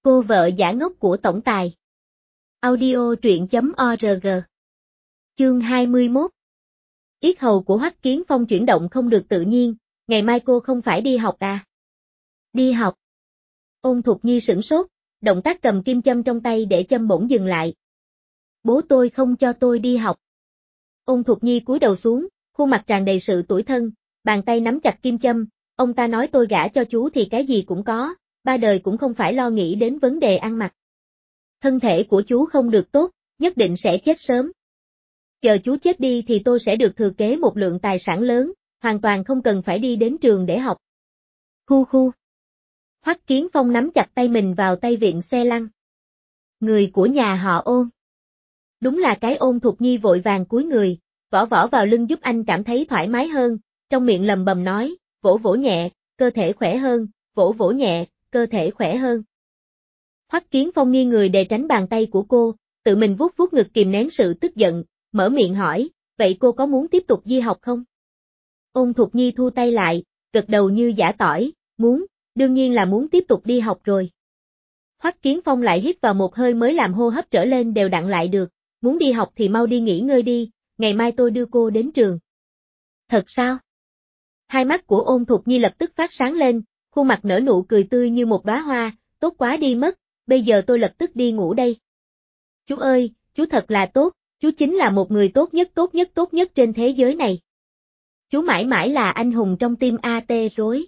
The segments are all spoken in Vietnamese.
Cô vợ giả ngốc của tổng tài. Audio truyện.org. Chương 21. Yết hầu của Hoắc Kiến Phong chuyển động không được tự nhiên, ngày mai cô không phải đi học à? Đi học. Ôn Thục Nhi sửng sốt, động tác cầm kim châm trong tay để châm bỗng dừng lại. Bố tôi không cho tôi đi học. Ôn Thục Nhi cúi đầu xuống, khuôn mặt tràn đầy sự tủi thân, bàn tay nắm chặt kim châm, ông ta nói tôi gả cho chú thì cái gì cũng có, ba đời cũng không phải lo nghĩ đến vấn đề ăn mặc. Thân thể của chú không được tốt, nhất định sẽ chết sớm. Chờ chú chết đi thì tôi sẽ được thừa kế một lượng tài sản lớn, hoàn toàn không cần phải đi đến trường để học. Khu khu. Hoắc Kiến Phong nắm chặt tay mình vào tay viện xe lăn. Người của nhà họ Ôn. Đúng là cái Ôn Thục Nhi vội vàng cúi người, võ vào lưng giúp anh cảm thấy thoải mái hơn, trong miệng lầm bầm nói, vỗ vỗ nhẹ, cơ thể khỏe hơn, vỗ vỗ nhẹ, cơ thể khỏe hơn. Hoắc Kiến Phong nghiêng người để tránh bàn tay của cô, tự mình vuốt vuốt ngực kìm nén sự tức giận, mở miệng hỏi, vậy cô có muốn tiếp tục đi học không? Ôn Thục Nhi thu tay lại, gật đầu như giả tỏi, muốn, đương nhiên là muốn tiếp tục đi học rồi. Hoắc Kiến Phong lại hít vào một hơi mới làm hô hấp trở lên đều đặn lại được, muốn đi học thì mau đi nghỉ ngơi đi, ngày mai tôi đưa cô đến trường. Thật sao? Hai mắt của Ôn Thục Nhi lập tức phát sáng lên, khuôn mặt nở nụ cười tươi như một đóa hoa, tốt quá đi mất, bây giờ tôi lập tức đi ngủ đây. Chú ơi, chú thật là tốt, chú chính là một người tốt nhất trên thế giới này. Chú mãi mãi là anh hùng trong tim AT rối.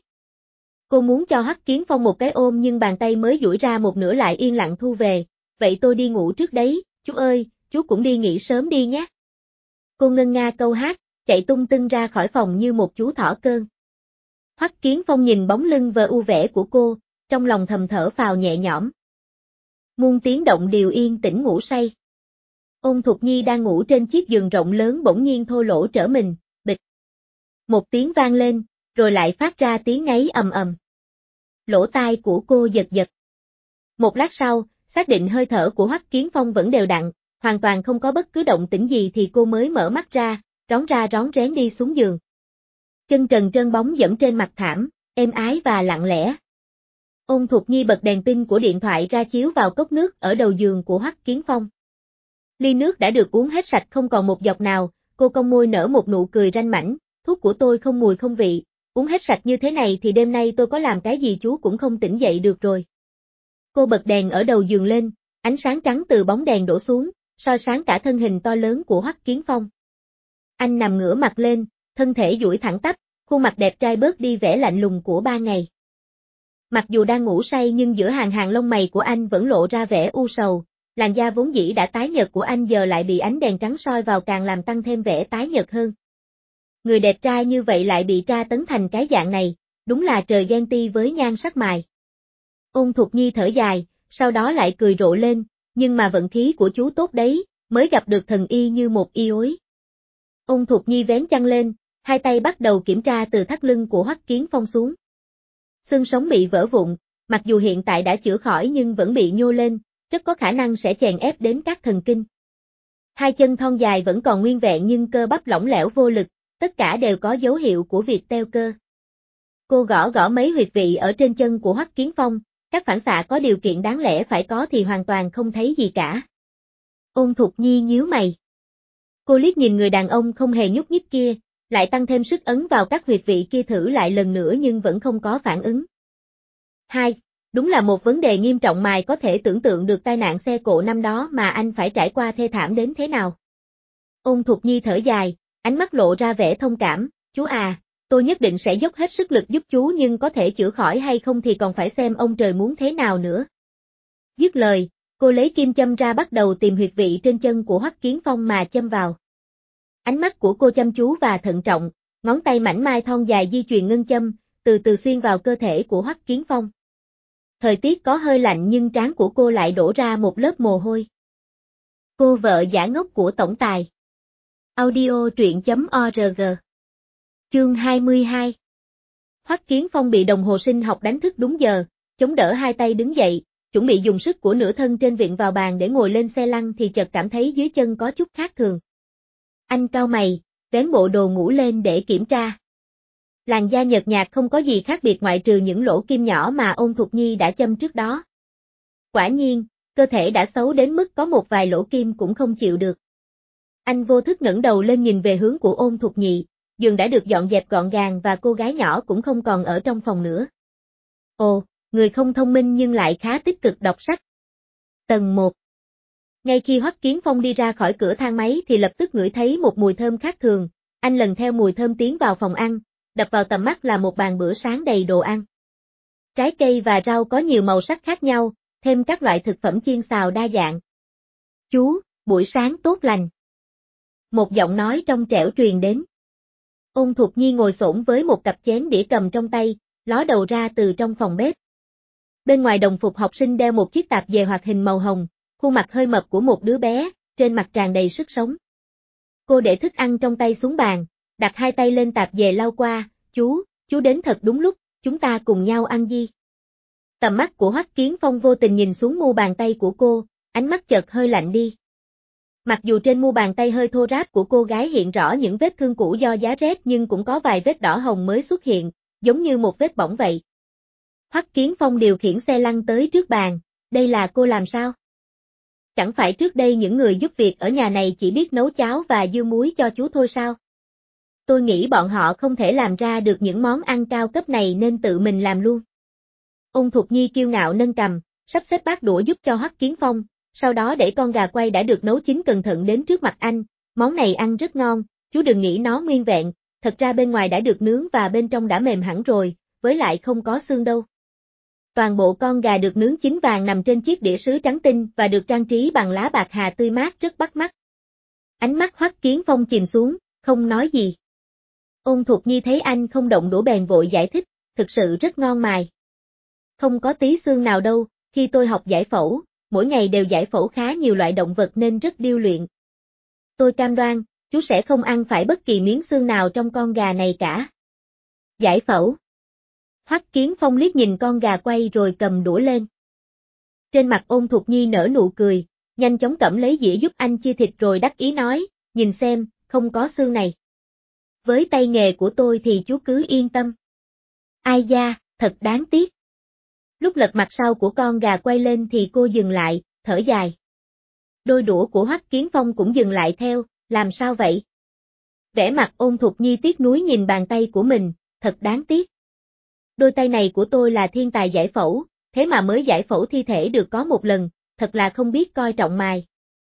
Cô muốn cho Hoắc Kiến Phong một cái ôm nhưng bàn tay mới duỗi ra một nửa lại yên lặng thu về, vậy tôi đi ngủ trước đấy, chú ơi, chú cũng đi nghỉ sớm đi nhé. Cô ngân nga câu hát, chạy tung tưng ra khỏi phòng như một chú thỏ cơn. Hoắc Kiến Phong nhìn bóng lưng vờ u vẻ của cô, trong lòng thầm thở phào nhẹ nhõm. Muôn tiếng động đều yên tĩnh ngủ say. Ôn Thục Nhi đang ngủ trên chiếc giường rộng lớn bỗng nhiên thô lỗ trở mình, bịch. Một tiếng vang lên, rồi lại phát ra tiếng ngáy ầm ầm. Lỗ tai của cô giật giật. Một lát sau, xác định hơi thở của Hoắc Kiến Phong vẫn đều đặn, hoàn toàn không có bất cứ động tĩnh gì thì cô mới mở mắt ra rón rén đi xuống giường. Chân trần trơn bóng dẫm trên mặt thảm, êm ái và lặng lẽ. Ôn Thục Nhi bật đèn pin của điện thoại ra chiếu vào cốc nước ở đầu giường của Hoắc Kiến Phong. Ly nước đã được uống hết sạch không còn một giọt nào, cô cong môi nở một nụ cười ranh mãnh, thuốc của tôi không mùi không vị, uống hết sạch như thế này thì đêm nay tôi có làm cái gì chú cũng không tỉnh dậy được rồi. Cô bật đèn ở đầu giường lên, ánh sáng trắng từ bóng đèn đổ xuống, soi sáng cả thân hình to lớn của Hoắc Kiến Phong. Anh nằm ngửa mặt lên, thân thể duỗi thẳng tắp, khuôn mặt đẹp trai bớt đi vẻ lạnh lùng của ba ngày. Mặc dù đang ngủ say nhưng giữa hàng lông mày của anh vẫn lộ ra vẻ u sầu, làn da vốn dĩ đã tái nhợt của anh giờ lại bị ánh đèn trắng soi vào càng làm tăng thêm vẻ tái nhợt hơn. Người đẹp trai như vậy lại bị tra tấn thành cái dạng này, đúng là trời ghen ti với nhan sắc mài. Ôn Thục Nhi thở dài, sau đó lại cười rộ lên, nhưng mà vận khí của chú tốt đấy, mới gặp được thần y như một y ối. Ôn Thục Nhi vén chăn lên, hai tay bắt đầu kiểm tra từ thắt lưng của Hoắc Kiến Phong xuống. Xương sống bị vỡ vụn, mặc dù hiện tại đã chữa khỏi nhưng vẫn bị nhô lên, rất có khả năng sẽ chèn ép đến các thần kinh. Hai chân thon dài vẫn còn nguyên vẹn nhưng cơ bắp lỏng lẻo vô lực, tất cả đều có dấu hiệu của việc teo cơ. Cô gõ mấy huyệt vị ở trên chân của Hoắc Kiến Phong, các phản xạ có điều kiện đáng lẽ phải có thì hoàn toàn không thấy gì cả. Ôn Thục Nhi nhíu mày. Cô liếc nhìn người đàn ông không hề nhúc nhích kia, lại tăng thêm sức ấn vào các huyệt vị kia thử lại lần nữa nhưng vẫn không có phản ứng. Đúng là một vấn đề nghiêm trọng mài có thể tưởng tượng được tai nạn xe cộ năm đó mà anh phải trải qua thê thảm đến thế nào. Ôn Thục Nhi thở dài, ánh mắt lộ ra vẻ thông cảm, chú à, tôi nhất định sẽ dốc hết sức lực giúp chú nhưng có thể chữa khỏi hay không thì còn phải xem ông trời muốn thế nào nữa. Dứt lời, cô lấy kim châm ra bắt đầu tìm huyệt vị trên chân của Hoắc Kiến Phong mà châm vào. Ánh mắt của cô chăm chú và thận trọng, ngón tay mảnh mai thon dài di chuyển ngân châm, từ từ xuyên vào cơ thể của Hoắc Kiến Phong. Thời tiết có hơi lạnh nhưng trán của cô lại đổ ra một lớp mồ hôi. Cô vợ giả ngốc của tổng tài. Audio truyện.org. Chương 22. Hoắc Kiến Phong bị đồng hồ sinh học đánh thức đúng giờ, chống đỡ hai tay đứng dậy, chuẩn bị dùng sức của nửa thân trên viện vào bàn để ngồi lên xe lăn thì chợt cảm thấy dưới chân có chút khác thường. Anh cau mày, vén bộ đồ ngủ lên để kiểm tra. Làn da nhợt nhạt không có gì khác biệt ngoại trừ những lỗ kim nhỏ mà Ôn Thục Nhi đã châm trước đó. Quả nhiên, cơ thể đã xấu đến mức có một vài lỗ kim cũng không chịu được. Anh vô thức ngẩng đầu lên nhìn về hướng của Ôn Thục Nhị, giường đã được dọn dẹp gọn gàng và cô gái nhỏ cũng không còn ở trong phòng nữa. Ồ, người không thông minh nhưng lại khá tích cực đọc sách. Tầng 1. Ngay khi Hoắc Kiến Phong đi ra khỏi cửa thang máy thì lập tức ngửi thấy một mùi thơm khác thường, anh lần theo mùi thơm tiến vào phòng ăn, đập vào tầm mắt là một bàn bữa sáng đầy đồ ăn. Trái cây và rau có nhiều màu sắc khác nhau, thêm các loại thực phẩm chiên xào đa dạng. Chú, buổi sáng tốt lành. Một giọng nói trong trẻo truyền đến. Ôn Thục Nhi ngồi xổm với một cặp chén đĩa cầm trong tay, ló đầu ra từ trong phòng bếp. Bên ngoài đồng phục học sinh đeo một chiếc tạp dề hoạt hình màu hồng, khuôn mặt hơi mập của một đứa bé, trên mặt tràn đầy sức sống. Cô để thức ăn trong tay xuống bàn, đặt hai tay lên tạp dề lau qua, chú đến thật đúng lúc, chúng ta cùng nhau ăn gì. Tầm mắt của Hoắc Kiến Phong vô tình nhìn xuống mu bàn tay của cô, ánh mắt chợt hơi lạnh đi. Mặc dù trên mu bàn tay hơi thô ráp của cô gái hiện rõ những vết thương cũ do giá rét nhưng cũng có vài vết đỏ hồng mới xuất hiện, giống như một vết bỏng vậy. Hoắc Kiến Phong điều khiển xe lăn tới trước bàn, đây là cô làm sao? Chẳng phải trước đây những người giúp việc ở nhà này chỉ biết nấu cháo và dưa muối cho chú thôi sao? Tôi nghĩ bọn họ không thể làm ra được những món ăn cao cấp này nên tự mình làm luôn. Ôn Thục Nhi kiêu ngạo nâng cằm, sắp xếp bát đũa giúp cho Hoắc Kiến Phong, sau đó để con gà quay đã được nấu chín cẩn thận đến trước mặt anh, món này ăn rất ngon, chú đừng nghĩ nó nguyên vẹn, thật ra bên ngoài đã được nướng và bên trong đã mềm hẳn rồi, với lại không có xương đâu. Toàn bộ con gà được nướng chín vàng nằm trên chiếc đĩa sứ trắng tinh và được trang trí bằng lá bạc hà tươi mát rất bắt mắt. Ánh mắt Hoắc Kiến Phong chìm xuống, không nói gì. Ôn Thục Nhi thấy anh không động đũa bèn vội giải thích, thực sự rất ngon mài. Không có tí xương nào đâu, khi tôi học giải phẫu, mỗi ngày đều giải phẫu khá nhiều loại động vật nên rất điêu luyện. Tôi cam đoan, chú sẽ không ăn phải bất kỳ miếng xương nào trong con gà này cả. Giải phẫu. Hoắc Kiến Phong liếc nhìn con gà quay rồi cầm đũa lên. Trên mặt Ôn Thục Nhi nở nụ cười, nhanh chóng cẩm lấy dĩa giúp anh chia thịt rồi đắc ý nói, nhìn xem, không có xương này. Với tay nghề của tôi thì chú cứ yên tâm. Ai da, thật đáng tiếc. Lúc lật mặt sau của con gà quay lên thì cô dừng lại, thở dài. Đôi đũa của Hoắc Kiến Phong cũng dừng lại theo, làm sao vậy? Vẻ mặt Ôn Thục Nhi tiếc nuối nhìn bàn tay của mình, thật đáng tiếc. Đôi tay này của tôi là thiên tài giải phẫu, thế mà mới giải phẫu thi thể được có một lần, thật là không biết coi trọng mài.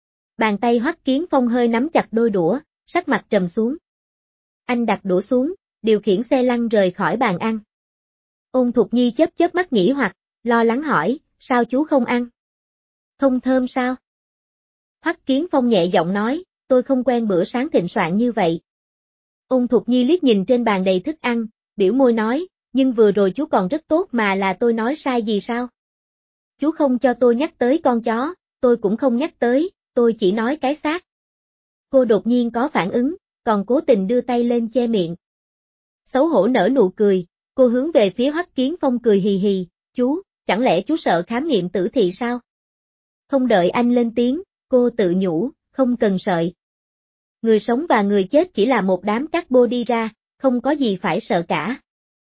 Bàn tay Hoắc Kiến Phong hơi nắm chặt đôi đũa, sắc mặt trầm xuống. Anh đặt đũa xuống, điều khiển xe lăn rời khỏi bàn ăn. Ôn Thục Nhi chớp chớp mắt nghĩ hoặc, lo lắng hỏi, sao chú không ăn? Không thơm sao? Hoắc Kiến Phong nhẹ giọng nói, tôi không quen bữa sáng thịnh soạn như vậy. Ôn Thục Nhi liếc nhìn trên bàn đầy thức ăn, biểu môi nói, nhưng vừa rồi chú còn rất tốt mà là tôi nói sai gì sao? Chú không cho tôi nhắc tới con chó, tôi cũng không nhắc tới, tôi chỉ nói cái xác. Cô đột nhiên có phản ứng, còn cố tình đưa tay lên che miệng. Xấu hổ nở nụ cười, cô hướng về phía Hoắc Kiến Phong cười hì hì, chú, chẳng lẽ chú sợ khám nghiệm tử thi sao? Không đợi anh lên tiếng, cô tự nhủ, không cần sợ. Người sống và người chết chỉ là một đám carbon đi ra, không có gì phải sợ cả.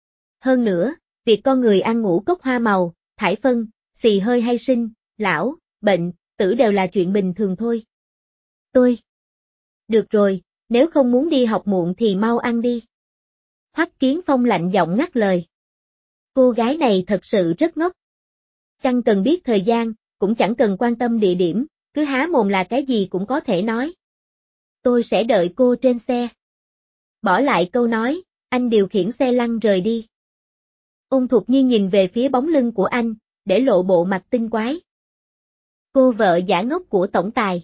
Hơn nữa, việc con người ăn ngũ cốc hoa màu, thải phân, xì hơi hay sinh, lão, bệnh, tử đều là chuyện bình thường thôi. Tôi. Được rồi, nếu không muốn đi học muộn thì mau ăn đi. Hoắc Kiến Phong lạnh giọng ngắt lời. Cô gái này thật sự rất ngốc. Chẳng cần biết thời gian, cũng chẳng cần quan tâm địa điểm, cứ há mồm là cái gì cũng có thể nói. Tôi sẽ đợi cô trên xe. Bỏ lại câu nói, anh điều khiển xe lăn rời đi. Ôn Thục Nhi nhìn về phía bóng lưng của anh, để lộ bộ mặt tinh quái. Cô vợ giả ngốc của tổng tài.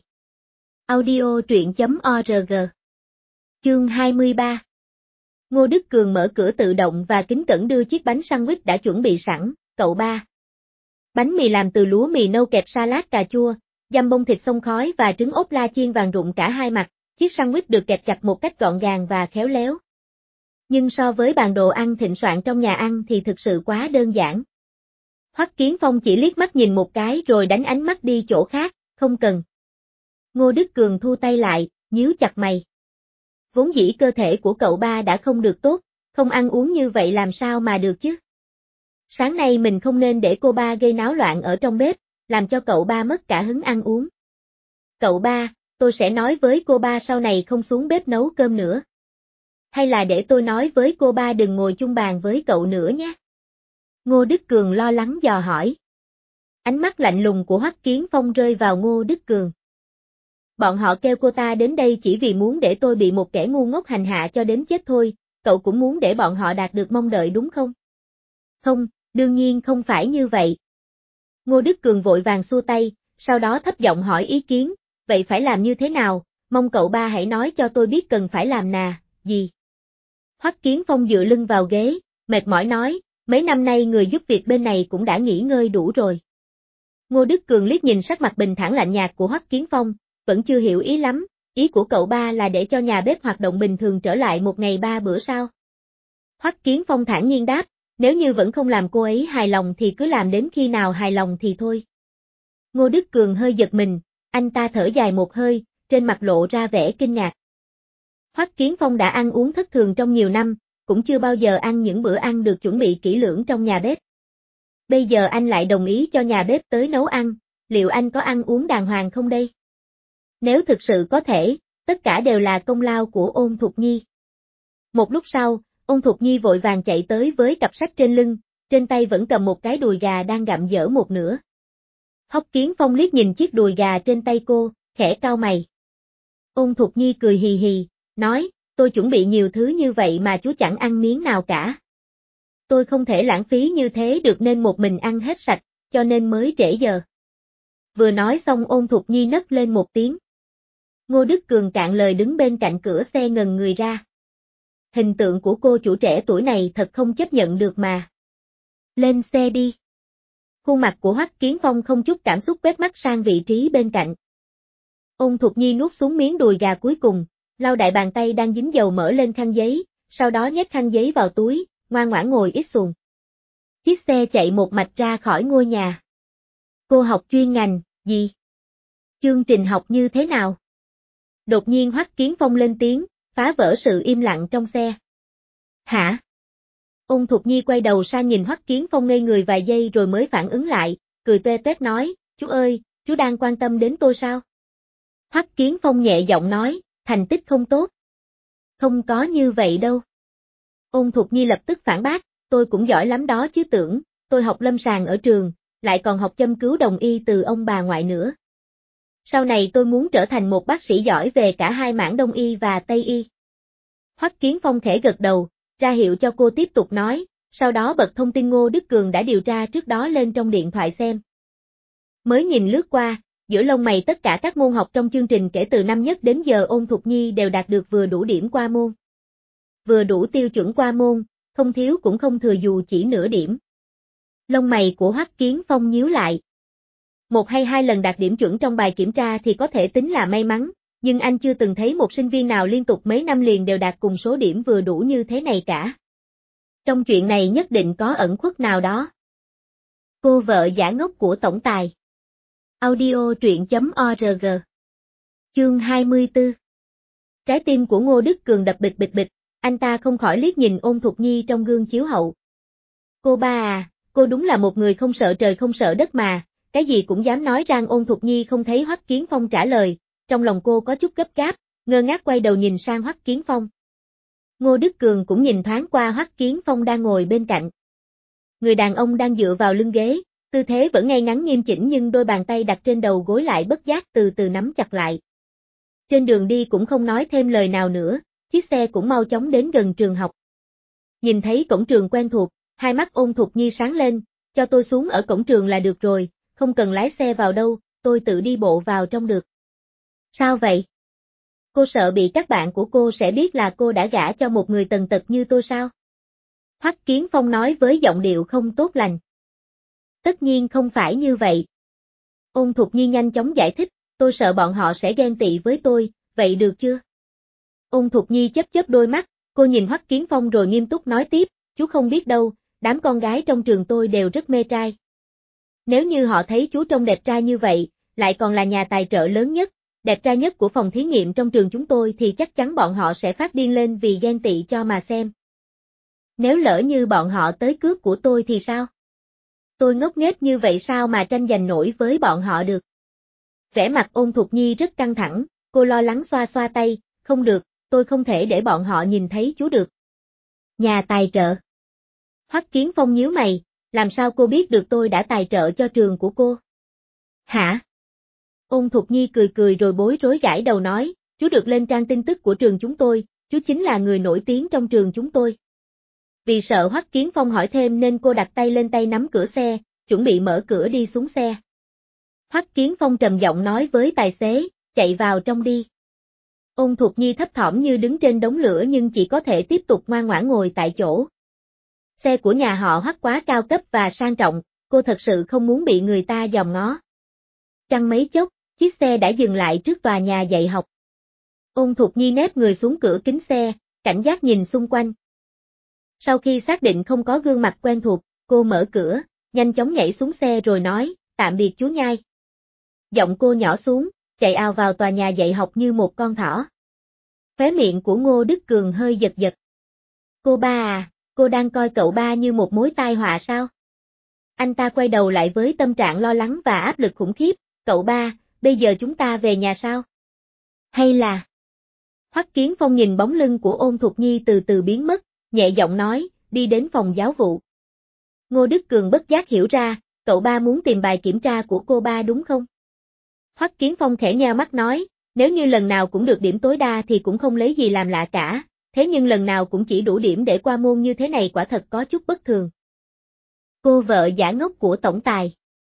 Audio truyện.org. Chương 23. Ngô Đức Cường mở cửa tự động và kính cẩn đưa chiếc bánh sandwich đã chuẩn bị sẵn, cậu ba. Bánh mì làm từ lúa mì nâu kẹp salad cà chua, dăm bông thịt xông khói và trứng ốp la chiên vàng rụng cả hai mặt, chiếc sandwich được kẹp chặt một cách gọn gàng và khéo léo. Nhưng so với bàn đồ ăn thịnh soạn trong nhà ăn thì thực sự quá đơn giản. Hoắc Kiến Phong chỉ liếc mắt nhìn một cái rồi đánh ánh mắt đi chỗ khác, không cần. Ngô Đức Cường thu tay lại, nhíu chặt mày. Vốn dĩ cơ thể của cậu ba đã không được tốt, không ăn uống như vậy làm sao mà được chứ. Sáng nay mình không nên để cô ba gây náo loạn ở trong bếp, làm cho cậu ba mất cả hứng ăn uống. Cậu ba, tôi sẽ nói với cô ba sau này không xuống bếp nấu cơm nữa. Hay là để tôi nói với cô ba đừng ngồi chung bàn với cậu nữa nhé. Ngô Đức Cường lo lắng dò hỏi. Ánh mắt lạnh lùng của Hoắc Kiến Phong rơi vào Ngô Đức Cường. Bọn họ kêu cô ta đến đây chỉ vì muốn để tôi bị một kẻ ngu ngốc hành hạ cho đến chết thôi, cậu cũng muốn để bọn họ đạt được mong đợi đúng không? Không, đương nhiên không phải như vậy. Ngô Đức Cường vội vàng xua tay, sau đó thấp giọng hỏi ý kiến, vậy phải làm như thế nào, mong cậu ba hãy nói cho tôi biết cần phải làm gì. Hoắc Kiến Phong dựa lưng vào ghế, mệt mỏi nói, mấy năm nay người giúp việc bên này cũng đã nghỉ ngơi đủ rồi. Ngô Đức Cường liếc nhìn sắc mặt bình thản lạnh nhạt của Hoắc Kiến Phong, vẫn chưa hiểu ý lắm, ý của cậu ba là để cho nhà bếp hoạt động bình thường trở lại một ngày 3 bữa sao? Hoắc Kiến Phong thản nhiên đáp, nếu như vẫn không làm cô ấy hài lòng thì cứ làm đến khi nào hài lòng thì thôi. Ngô Đức Cường hơi giật mình, anh ta thở dài một hơi, trên mặt lộ ra vẻ kinh ngạc. Hoắc Kiến Phong đã ăn uống thất thường trong nhiều năm, cũng chưa bao giờ ăn những bữa ăn được chuẩn bị kỹ lưỡng trong nhà bếp. Bây giờ anh lại đồng ý cho nhà bếp tới nấu ăn, liệu anh có ăn uống đàng hoàng không đây? Nếu thực sự có thể, tất cả đều là công lao của Ôn Thục Nhi. Một lúc sau, Ôn Thục Nhi vội vàng chạy tới với cặp sách trên lưng, trên tay vẫn cầm một cái đùi gà đang gặm dở một nửa. Hoắc Kiến Phong liếc nhìn chiếc đùi gà trên tay cô, khẽ cau mày. Ôn Thục Nhi cười hì hì, nói, tôi chuẩn bị nhiều thứ như vậy mà chú chẳng ăn miếng nào cả. Tôi không thể lãng phí như thế được nên một mình ăn hết sạch, cho nên mới trễ giờ. Vừa nói xong Ôn Thục Nhi nấc lên một tiếng. Ngô Đức Cường cạn lời đứng bên cạnh cửa xe ngần người ra. Hình tượng của cô chủ trẻ tuổi này thật không chấp nhận được mà. Lên xe đi. Khuôn mặt của Hoắc Kiến Phong không chút cảm xúc quét mắt sang vị trí bên cạnh. Ôn Thục Nhi nuốt xuống miếng đùi gà cuối cùng, lau đại bàn tay đang dính dầu mỡ lên khăn giấy, sau đó nhét khăn giấy vào túi, ngoan ngoãn ngồi ít xuồng. Chiếc xe chạy một mạch ra khỏi ngôi nhà. Cô học chuyên ngành, gì? Chương trình học như thế nào? Đột nhiên Hoắc Kiến Phong lên tiếng, phá vỡ sự im lặng trong xe. Hả? Ôn Thục Nhi quay đầu sang nhìn Hoắc Kiến Phong ngây người vài giây rồi mới phản ứng lại, cười toe toét nói, chú ơi, chú đang quan tâm đến tôi sao? Hoắc Kiến Phong nhẹ giọng nói, thành tích không tốt. Không có như vậy đâu. Ôn Thục Nhi lập tức phản bác, tôi cũng giỏi lắm đó chứ tưởng, tôi học lâm sàng ở trường, lại còn học châm cứu đồng y từ ông bà ngoại nữa. Sau này tôi muốn trở thành một bác sĩ giỏi về cả hai mảng đông y và tây y. Hoắc Kiến Phong khẽ gật đầu, ra hiệu cho cô tiếp tục nói, sau đó bật thông tin Ngô Đức Cường đã điều tra trước đó lên trong điện thoại xem. Mới nhìn lướt qua, giữa lông mày tất cả các môn học trong chương trình kể từ năm nhất đến giờ Ôn Thục Nhi đều đạt được vừa đủ điểm qua môn. Vừa đủ tiêu chuẩn qua môn, không thiếu cũng không thừa dù chỉ nửa điểm. Lông mày của Hoắc Kiến Phong nhíu lại. Một hay hai lần đạt điểm chuẩn trong bài kiểm tra thì có thể tính là may mắn, nhưng anh chưa từng thấy một sinh viên nào liên tục mấy năm liền đều đạt cùng số điểm vừa đủ như thế này cả. Trong chuyện này nhất định có ẩn khuất nào đó. Cô vợ giả ngốc của tổng tài. Audio truyện.org. Chương 24. Trái tim của Ngô Đức Cường đập bịch bịch bịch, anh ta không khỏi liếc nhìn Ôn Thục Nhi trong gương chiếu hậu. Cô ba à, cô đúng là một người không sợ trời không sợ đất mà, cái gì cũng dám nói rằng. Ôn Thục Nhi không thấy Hoắc Kiến Phong trả lời, trong lòng cô có chút gấp gáp, ngơ ngác quay đầu nhìn sang Hoắc Kiến Phong. Ngô Đức Cường cũng nhìn thoáng qua Hoắc Kiến Phong đang ngồi bên cạnh. Người đàn ông đang dựa vào lưng ghế, tư thế vẫn ngay ngắn nghiêm chỉnh nhưng đôi bàn tay đặt trên đầu gối lại bất giác từ từ nắm chặt lại. Trên đường đi cũng không nói thêm lời nào nữa, chiếc xe cũng mau chóng đến gần trường học. Nhìn thấy cổng trường quen thuộc, hai mắt Ôn Thục Nhi sáng lên, cho tôi xuống ở cổng trường là được rồi, không cần lái xe vào đâu, tôi tự đi bộ vào trong được. Sao vậy? Cô sợ bị các bạn của cô sẽ biết là cô đã gả cho một người tần tật như tôi sao? Hoắc Kiến Phong nói với giọng điệu không tốt lành. Tất nhiên không phải như vậy. Ôn Thục Nhi nhanh chóng giải thích, tôi sợ bọn họ sẽ ghen tị với tôi, vậy được chưa? Ôn Thục Nhi chớp chớp đôi mắt, cô nhìn Hoắc Kiến Phong rồi nghiêm túc nói tiếp, chú không biết đâu, đám con gái trong trường tôi đều rất mê trai. Nếu như họ thấy chú trông đẹp trai như vậy, lại còn là nhà tài trợ lớn nhất, đẹp trai nhất của phòng thí nghiệm trong trường chúng tôi thì chắc chắn bọn họ sẽ phát điên lên vì ghen tị cho mà xem. Nếu lỡ như bọn họ tới cướp của tôi thì sao? Tôi ngốc nghếch như vậy sao mà tranh giành nổi với bọn họ được. Vẻ mặt Ôn Thục Nhi rất căng thẳng, cô lo lắng xoa xoa tay, không được, tôi không thể để bọn họ nhìn thấy chú được. Nhà tài trợ. Hoắc Kiến Phong nhíu mày, làm sao cô biết được tôi đã tài trợ cho trường của cô? Hả? Ôn Thục Nhi cười cười rồi bối rối gãi đầu nói, chú được lên trang tin tức của trường chúng tôi, chú chính là người nổi tiếng trong trường chúng tôi. Vì sợ Hoắc Kiến Phong hỏi thêm nên cô đặt tay lên tay nắm cửa xe, chuẩn bị mở cửa đi xuống xe. Hoắc Kiến Phong trầm giọng nói với tài xế, chạy vào trong đi. Ôn Thục Nhi thấp thỏm như đứng trên đống lửa nhưng chỉ có thể tiếp tục ngoan ngoãn ngồi tại chỗ. Xe của nhà họ Hoắc quá cao cấp và sang trọng, cô thật sự không muốn bị người ta dòm ngó. Chẳng mấy chốc, chiếc xe đã dừng lại trước tòa nhà dạy học. Ôn Thục Nhi nép người xuống cửa kính xe, cảnh giác nhìn xung quanh. Sau khi xác định không có gương mặt quen thuộc, cô mở cửa, nhanh chóng nhảy xuống xe rồi nói, tạm biệt chú nhai. Giọng cô nhỏ xuống, chạy ào vào tòa nhà dạy học như một con thỏ. Khóe miệng của Ngô Đức Cường hơi giật giật. Cô ba à, cô đang coi cậu ba như một mối tai họa sao? Anh ta quay đầu lại với tâm trạng lo lắng và áp lực khủng khiếp, cậu ba, bây giờ chúng ta về nhà sao? Hay là... Hoắc Kiến Phong nhìn bóng lưng của Ôn Thục Nhi từ từ biến mất, nhẹ giọng nói, đi đến phòng giáo vụ. Ngô Đức Cường bất giác hiểu ra, cậu ba muốn tìm bài kiểm tra của cô ba đúng không? Hoắc Kiến Phong khẽ nheo mắt nói, nếu như lần nào cũng được điểm tối đa thì cũng không lấy gì làm lạ cả, thế nhưng lần nào cũng chỉ đủ điểm để qua môn như thế này quả thật có chút bất thường. Cô vợ giả ngốc của tổng tài.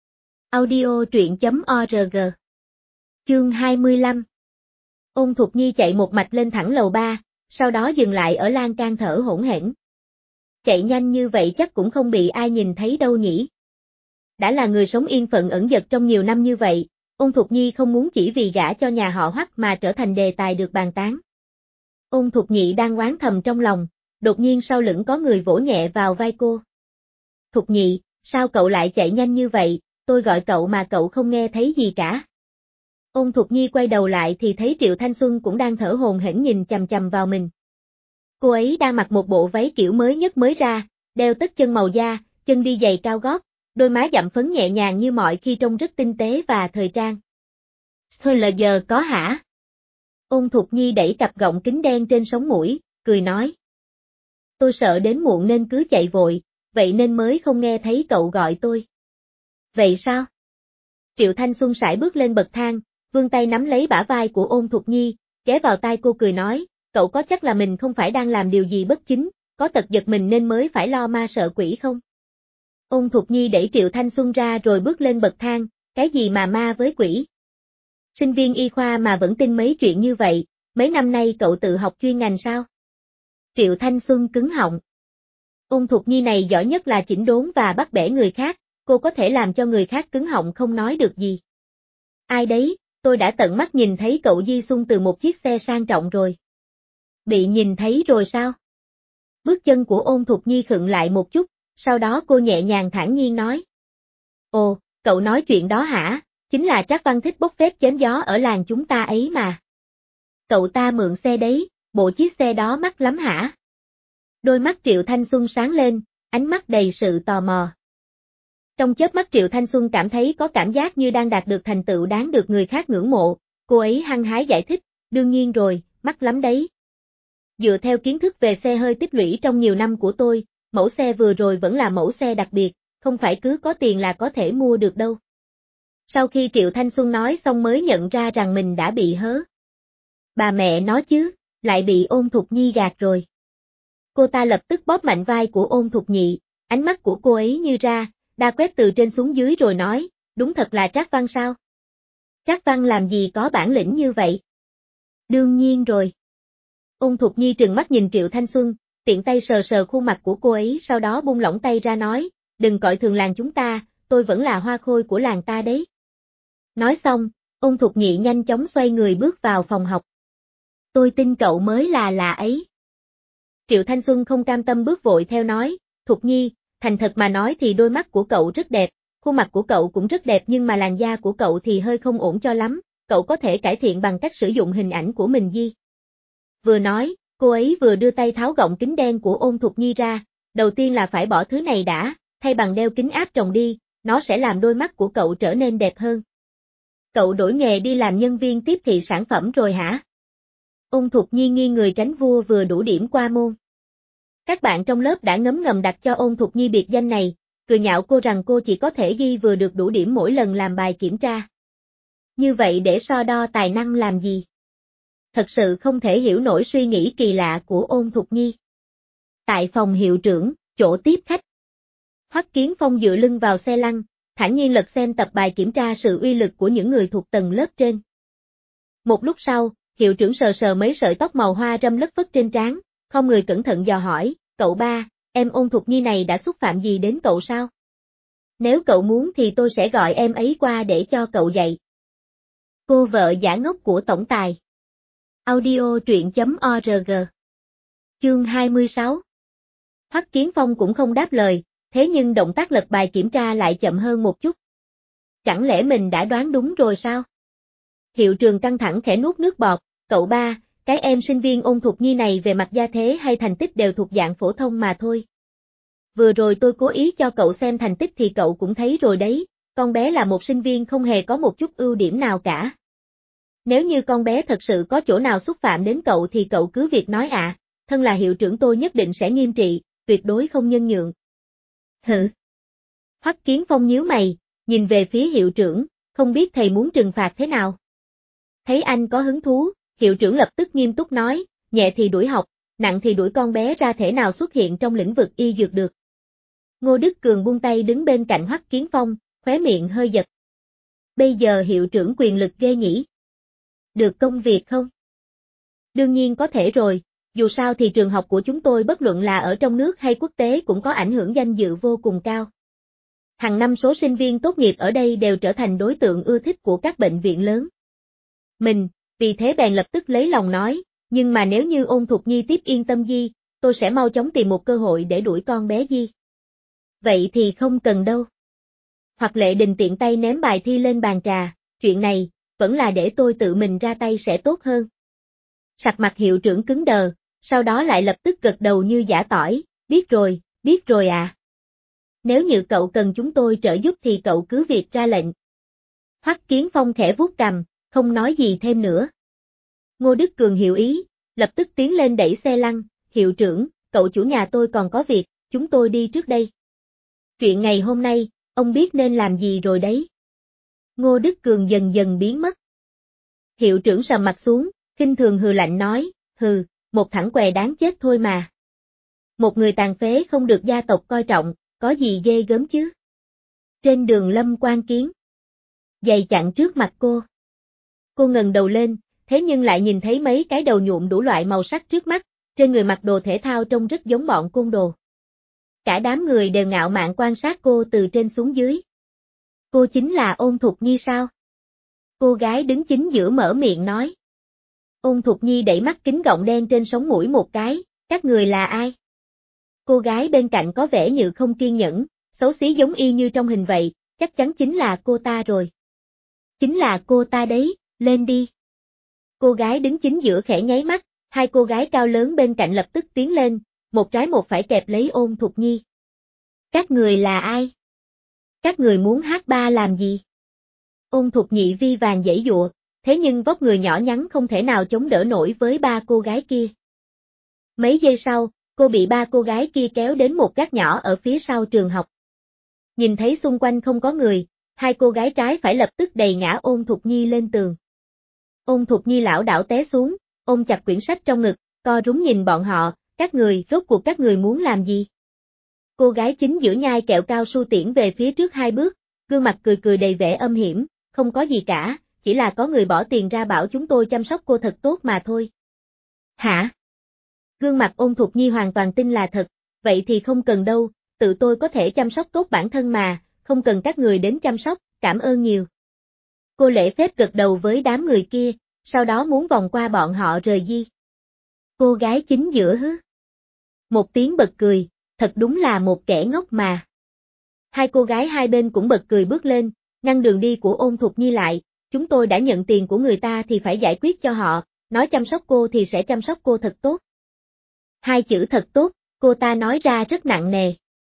Audio truyện.org. Chương 25. Ôn Thục Nhi chạy một mạch lên thẳng lầu 3, sau đó dừng lại ở lan can thở hổn hển. Chạy nhanh như vậy chắc cũng không bị ai nhìn thấy đâu nhỉ. Đã là người sống yên phận ẩn dật trong nhiều năm như vậy, Ôn Thục Nhi không muốn chỉ vì gả cho nhà họ Hoắc mà trở thành đề tài được bàn tán. Ôn Thục Nhị đang oán thầm trong lòng, đột nhiên sau lưng có người vỗ nhẹ vào vai cô. Thục Nhị, sao cậu lại chạy nhanh như vậy, tôi gọi cậu mà cậu không nghe thấy gì cả. Ôn Thục Nhi quay đầu lại thì thấy Triệu Thanh Xuân cũng đang thở hổn hển nhìn chằm chằm vào mình. Cô ấy đang mặc một bộ váy kiểu mới nhất mới ra, đeo tất chân màu da, chân đi giày cao gót, đôi má dặm phấn nhẹ nhàng như mọi khi trông rất tinh tế và thời trang. Thôi là giờ có hả? Ôn Thục Nhi đẩy cặp gọng kính đen trên sống mũi, cười nói. Tôi sợ đến muộn nên cứ chạy vội, vậy nên mới không nghe thấy cậu gọi tôi. Vậy sao? Triệu Thanh Xuân sải bước lên bậc thang, vươn tay nắm lấy bả vai của Ôn Thục Nhi, ghé vào tai cô cười nói, cậu có chắc là mình không phải đang làm điều gì bất chính, có tật giật mình nên mới phải lo ma sợ quỷ không? Ôn Thục Nhi đẩy Triệu Thanh Xuân ra rồi bước lên bậc thang, cái gì mà ma với quỷ? Sinh viên y khoa mà vẫn tin mấy chuyện như vậy, mấy năm nay cậu tự học chuyên ngành sao? Triệu Thanh Xuân cứng họng. Ôn Thục Nhi này giỏi nhất là chỉnh đốn và bắt bẻ người khác, cô có thể làm cho người khác cứng họng không nói được gì. Ai đấy, tôi đã tận mắt nhìn thấy cậu di xung từ một chiếc xe sang trọng rồi. Bị nhìn thấy rồi sao? Bước chân của Ôn Thục Nhi khựng lại một chút, sau đó cô nhẹ nhàng thản nhiên nói. Ồ, cậu nói chuyện đó hả? Chính là Trác Văn thích bốc phét chém gió ở làng chúng ta ấy mà. Cậu ta mượn xe đấy, bộ chiếc xe đó mắc lắm hả? Đôi mắt Triệu Thanh Xuân sáng lên, ánh mắt đầy sự tò mò. Trong chớp mắt Triệu Thanh Xuân cảm thấy có cảm giác như đang đạt được thành tựu đáng được người khác ngưỡng mộ, cô ấy hăng hái giải thích, đương nhiên rồi, mắc lắm đấy. Dựa theo kiến thức về xe hơi tích lũy trong nhiều năm của tôi, mẫu xe vừa rồi vẫn là mẫu xe đặc biệt, không phải cứ có tiền là có thể mua được đâu. Sau khi Triệu Thanh Xuân nói xong mới nhận ra rằng mình đã bị hớ. Bà mẹ nói chứ, lại bị Ôn Thục Nhi gạt rồi. Cô ta lập tức bóp mạnh vai của Ôn Thục Nhị, ánh mắt của cô ấy như ra, đa quét từ trên xuống dưới rồi nói, đúng thật là Trác Văn sao? Trác Văn làm gì có bản lĩnh như vậy? Đương nhiên rồi. Ôn Thục Nhi trừng mắt nhìn Triệu Thanh Xuân, tiện tay sờ sờ khuôn mặt của cô ấy sau đó buông lỏng tay ra nói, đừng coi thường làng chúng ta, tôi vẫn là hoa khôi của làng ta đấy. Nói xong, Ôn Thục Nhị nhanh chóng xoay người bước vào phòng học. Tôi tin cậu mới là ấy. Triệu Thanh Xuân không cam tâm bước vội theo nói, Thục Nhi, thành thật mà nói thì đôi mắt của cậu rất đẹp, khuôn mặt của cậu cũng rất đẹp nhưng mà làn da của cậu thì hơi không ổn cho lắm, cậu có thể cải thiện bằng cách sử dụng hình ảnh của mình gì. Vừa nói, cô ấy vừa đưa tay tháo gọng kính đen của Ôn Thục Nhi ra, đầu tiên là phải bỏ thứ này đã, thay bằng đeo kính áp tròng đi, nó sẽ làm đôi mắt của cậu trở nên đẹp hơn. Cậu đổi nghề đi làm nhân viên tiếp thị sản phẩm rồi hả? Ôn Thục Nhi nghiêng người tránh vua vừa đủ điểm qua môn. Các bạn trong lớp đã ngấm ngầm đặt cho Ôn Thục Nhi biệt danh này, cười nhạo cô rằng cô chỉ có thể ghi vừa được đủ điểm mỗi lần làm bài kiểm tra. Như vậy để so đo tài năng làm gì? Thật sự không thể hiểu nổi suy nghĩ kỳ lạ của Ôn Thục Nhi. Tại phòng hiệu trưởng, chỗ tiếp khách. Hoắc Kiến Phong dựa lưng vào xe lăn, thản nhiên lật xem tập bài kiểm tra sự uy lực của những người thuộc tầng lớp trên. Một lúc sau, hiệu trưởng sờ sờ mấy sợi tóc màu hoa râm lất phất trên trán, không người cẩn thận dò hỏi, cậu ba, em Ôn Thục Nhi này đã xúc phạm gì đến cậu sao? Nếu cậu muốn thì tôi sẽ gọi em ấy qua để cho cậu dạy. Cô vợ giả ngốc của tổng tài. Audio truyện.org. Chương 26. Hoắc Kiến Phong cũng không đáp lời, thế nhưng động tác lật bài kiểm tra lại chậm hơn một chút. Chẳng lẽ mình đã đoán đúng rồi sao? Hiệu trường căng thẳng khẽ nuốt nước bọt, cậu ba, cái em sinh viên Ôn Thục Nhi này về mặt gia thế hay thành tích đều thuộc dạng phổ thông mà thôi. Vừa rồi tôi cố ý cho cậu xem thành tích thì cậu cũng thấy rồi đấy, con bé là một sinh viên không hề có một chút ưu điểm nào cả. Nếu như con bé thật sự có chỗ nào xúc phạm đến cậu thì cậu cứ việc nói ạ, thân là hiệu trưởng tôi nhất định sẽ nghiêm trị, tuyệt đối không nhân nhượng. Hử? Hoắc Kiến Phong nhíu mày, nhìn về phía hiệu trưởng, không biết thầy muốn trừng phạt thế nào. Thấy anh có hứng thú, hiệu trưởng lập tức nghiêm túc nói, nhẹ thì đuổi học, nặng thì đuổi con bé ra thể nào xuất hiện trong lĩnh vực y dược được. Ngô Đức Cường buông tay đứng bên cạnh Hoắc Kiến Phong, khóe miệng hơi giật. Bây giờ hiệu trưởng quyền lực ghê nhỉ? Được công việc không? Đương nhiên có thể rồi, dù sao thì trường học của chúng tôi bất luận là ở trong nước hay quốc tế cũng có ảnh hưởng danh dự vô cùng cao. Hàng năm số sinh viên tốt nghiệp ở đây đều trở thành đối tượng ưa thích của các bệnh viện lớn. Vì thế bèn lập tức lấy lòng nói, nhưng mà nếu như Ôn Thục Nhi tiếp yên tâm Di, tôi sẽ mau chóng tìm một cơ hội để đuổi con bé Di. Vậy thì không cần đâu. Hoặc Lệ Đình tiện tay ném bài thi lên bàn trà, chuyện này, vẫn là để tôi tự mình ra tay sẽ tốt hơn. Sặc mặt hiệu trưởng cứng đờ, sau đó lại lập tức gật đầu như giả tỏi, biết rồi à. Nếu như cậu cần chúng tôi trợ giúp thì cậu cứ việc ra lệnh. Hoắc Kiến Phong khẽ vuốt cằm, không nói gì thêm nữa. Ngô Đức Cường hiểu ý, lập tức tiến lên đẩy xe lăn, hiệu trưởng, cậu chủ nhà tôi còn có việc, chúng tôi đi trước đây. Chuyện ngày hôm nay, ông biết nên làm gì rồi đấy. Ngô Đức Cường dần dần biến mất. Hiệu trưởng sầm mặt xuống, khinh thường hừ lạnh nói, hừ, một thằng què đáng chết thôi mà. Một người tàn phế không được gia tộc coi trọng, có gì ghê gớm chứ. Trên đường Lâm Quan Kiến. Giày chặn trước mặt cô. Cô ngẩng đầu lên, thế nhưng lại nhìn thấy mấy cái đầu nhuộm đủ loại màu sắc trước mắt, trên người mặc đồ thể thao trông rất giống bọn côn đồ. Cả đám người đều ngạo mạn quan sát cô từ trên xuống dưới. Cô chính là Ôn Thục Nhi sao? Cô gái đứng chính giữa mở miệng nói. Ôn Thục Nhi đẩy mắt kính gọng đen trên sống mũi một cái, các người là ai? Cô gái bên cạnh có vẻ như không kiên nhẫn, xấu xí giống y như trong hình vậy, chắc chắn chính là cô ta rồi. Chính là cô ta đấy, lên đi. Cô gái đứng chính giữa khẽ nháy mắt, hai cô gái cao lớn bên cạnh lập tức tiến lên, một trái một phải kẹp lấy Ôn Thục Nhi. Các người là ai? Các người muốn hát ba làm gì? Ôn Thục Nhị vi vàng giãy giụa, thế nhưng vóc người nhỏ nhắn không thể nào chống đỡ nổi với ba cô gái kia. Mấy giây sau, cô bị ba cô gái kia kéo đến một gác nhỏ ở phía sau trường học. Nhìn thấy xung quanh không có người, hai cô gái trái phải lập tức đẩy ngã Ôn Thục Nhi lên tường. Ôn Thục Nhi lảo đảo té xuống, ôm chặt quyển sách trong ngực, co rúm nhìn bọn họ, rốt cuộc các người muốn làm gì? Cô gái chính giữa nhai kẹo cao su tiễn về phía trước hai bước, gương mặt cười cười đầy vẻ âm hiểm, không có gì cả, chỉ là có người bỏ tiền ra bảo chúng tôi chăm sóc cô thật tốt mà thôi. Hả? Gương mặt Ôn Thục Nhi hoàn toàn tin là thật, vậy thì không cần đâu, tự tôi có thể chăm sóc tốt bản thân mà, không cần các người đến chăm sóc, cảm ơn nhiều. Cô lễ phép gật đầu với đám người kia, sau đó muốn vòng qua bọn họ rời đi. Cô gái chính giữa hứ. Một tiếng bật cười, thật đúng là một kẻ ngốc mà. Hai cô gái hai bên cũng bật cười bước lên, ngăn đường đi của Ôn Thục Nhi lại, chúng tôi đã nhận tiền của người ta thì phải giải quyết cho họ, nói chăm sóc cô thì sẽ chăm sóc cô thật tốt. Hai chữ thật tốt, cô ta nói ra rất nặng nề.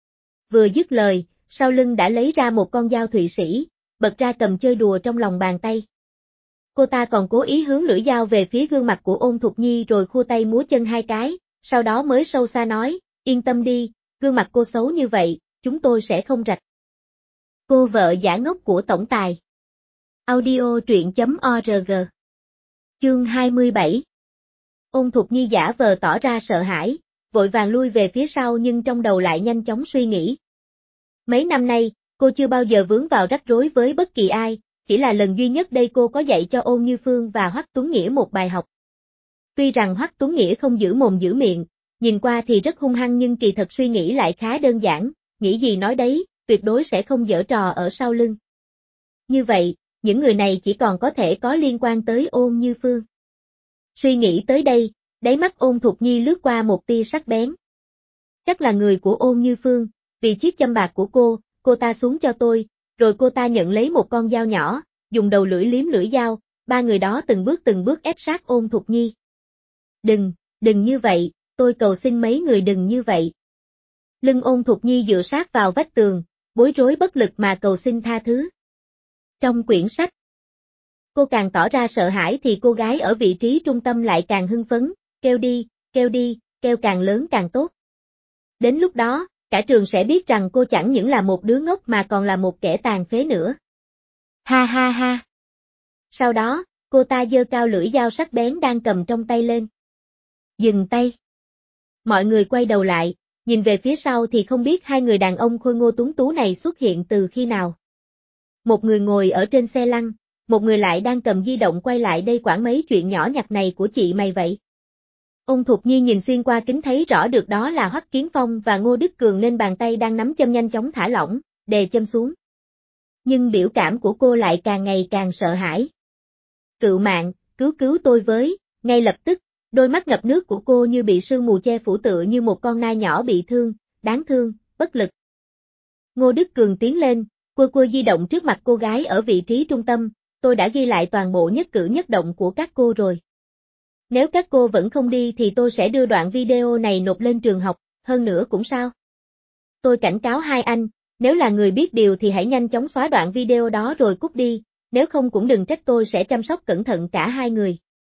Vừa dứt lời, sau lưng đã lấy ra một con dao Thụy Sĩ, bật ra cầm chơi đùa trong lòng bàn tay. Cô ta còn cố ý hướng lưỡi dao về phía gương mặt của Ôn Thục Nhi rồi khua tay múa chân hai cái, sau đó mới sâu xa nói, yên tâm đi, gương mặt cô xấu như vậy, chúng tôi sẽ không rạch. Cô vợ giả ngốc của tổng tài. Audio truyện.org. Chương 27. Ôn Thục Nhi giả vờ tỏ ra sợ hãi, vội vàng lui về phía sau nhưng trong đầu lại nhanh chóng suy nghĩ. Mấy năm nay, cô chưa bao giờ vướng vào rắc rối với bất kỳ ai, chỉ là lần duy nhất đây cô có dạy cho Ôn Như Phương và Hoắc Tuấn Nghĩa một bài học. Tuy rằng Hoắc Tuấn Nghĩa không giữ mồm giữ miệng, nhìn qua thì rất hung hăng nhưng kỳ thật suy nghĩ lại khá đơn giản, nghĩ gì nói đấy, tuyệt đối sẽ không giở trò ở sau lưng. Như vậy, những người này chỉ còn có thể có liên quan tới Ôn Như Phương. Suy nghĩ tới đây, đáy mắt Ôn Thục Nhi lướt qua một tia sắc bén. Chắc là người của Ôn Như Phương, vì chiếc châm bạc của cô ta xuống cho tôi, rồi cô ta nhận lấy một con dao nhỏ, dùng đầu lưỡi liếm lưỡi dao, ba người đó từng bước ép sát Ôn Thục Nhi. Đừng như vậy, tôi cầu xin mấy người đừng như vậy. Lưng Ôn Thục Nhi dựa sát vào vách tường, bối rối bất lực mà cầu xin tha thứ. Trong quyển sách, cô càng tỏ ra sợ hãi thì cô gái ở vị trí trung tâm lại càng hưng phấn, kêu đi, kêu càng lớn càng tốt. Đến lúc đó, cả trường sẽ biết rằng cô chẳng những là một đứa ngốc mà còn là một kẻ tàn phế nữa. Ha ha ha. Sau đó, cô ta giơ cao lưỡi dao sắc bén đang cầm trong tay lên. Dừng tay. Mọi người quay đầu lại, nhìn về phía sau thì không biết hai người đàn ông khôi ngô tuấn tú này xuất hiện từ khi nào. Một người ngồi ở trên xe lăn, một người lại đang cầm di động quay lại đây quản mấy chuyện nhỏ nhặt này của chị mày vậy. Ôn Thục Nhi nhìn xuyên qua kính thấy rõ được đó là Hoắc Kiến Phong và Ngô Đức Cường nên bàn tay đang nắm châm nhanh chóng thả lỏng, đè châm xuống. Nhưng biểu cảm của cô lại càng ngày càng sợ hãi. Cựu mạng, cứu tôi với, ngay lập tức, đôi mắt ngập nước của cô như bị sương mù che phủ tựa như một con nai nhỏ bị thương, đáng thương, bất lực. Ngô Đức Cường tiến lên, cua di động trước mặt cô gái ở vị trí trung tâm, tôi đã ghi lại toàn bộ nhất cử nhất động của các cô rồi. Nếu các cô vẫn không đi thì tôi sẽ đưa đoạn video này nộp lên trường học, hơn nữa cũng sao. Tôi cảnh cáo hai anh, nếu là người biết điều thì hãy nhanh chóng xóa đoạn video đó rồi cút đi, nếu không cũng đừng trách tôi sẽ chăm sóc cẩn thận cả hai người.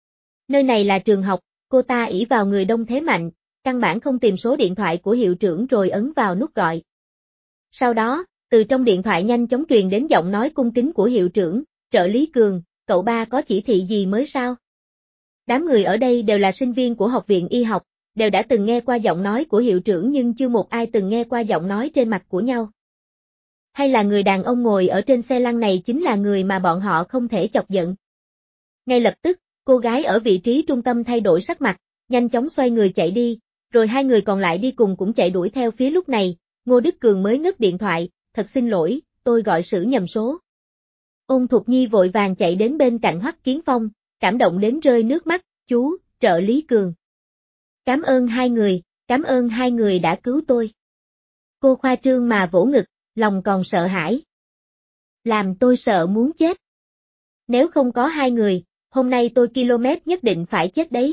Nơi này là trường học, cô ta ỷ vào người đông thế mạnh, căn bản không tìm số điện thoại của hiệu trưởng rồi ấn vào nút gọi. Sau đó, từ trong điện thoại nhanh chóng truyền đến giọng nói cung kính của hiệu trưởng, trợ lý Cường, cậu ba có chỉ thị gì mới sao? Đám người ở đây đều là sinh viên của học viện y học, đều đã từng nghe qua giọng nói của hiệu trưởng nhưng chưa một ai từng nghe qua giọng nói trên mặt của nhau. Hay là người đàn ông ngồi ở trên xe lăn này chính là người mà bọn họ không thể chọc giận? Ngay lập tức, cô gái ở vị trí trung tâm thay đổi sắc mặt, nhanh chóng xoay người chạy đi, rồi hai người còn lại đi cùng cũng chạy đuổi theo phía lúc này, Ngô Đức Cường mới ngắt điện thoại, thật xin lỗi, tôi gọi xử nhầm số. Ôn Thục Nhi vội vàng chạy đến bên cạnh Hoắc Kiến Phong, cảm động đến rơi nước mắt, chú, trợ lý Cường. Cảm ơn hai người đã cứu tôi. Cô khoa trương mà vỗ ngực, lòng còn sợ hãi. Làm tôi sợ muốn chết. Nếu không có hai người, hôm nay tôi km nhất định phải chết đấy.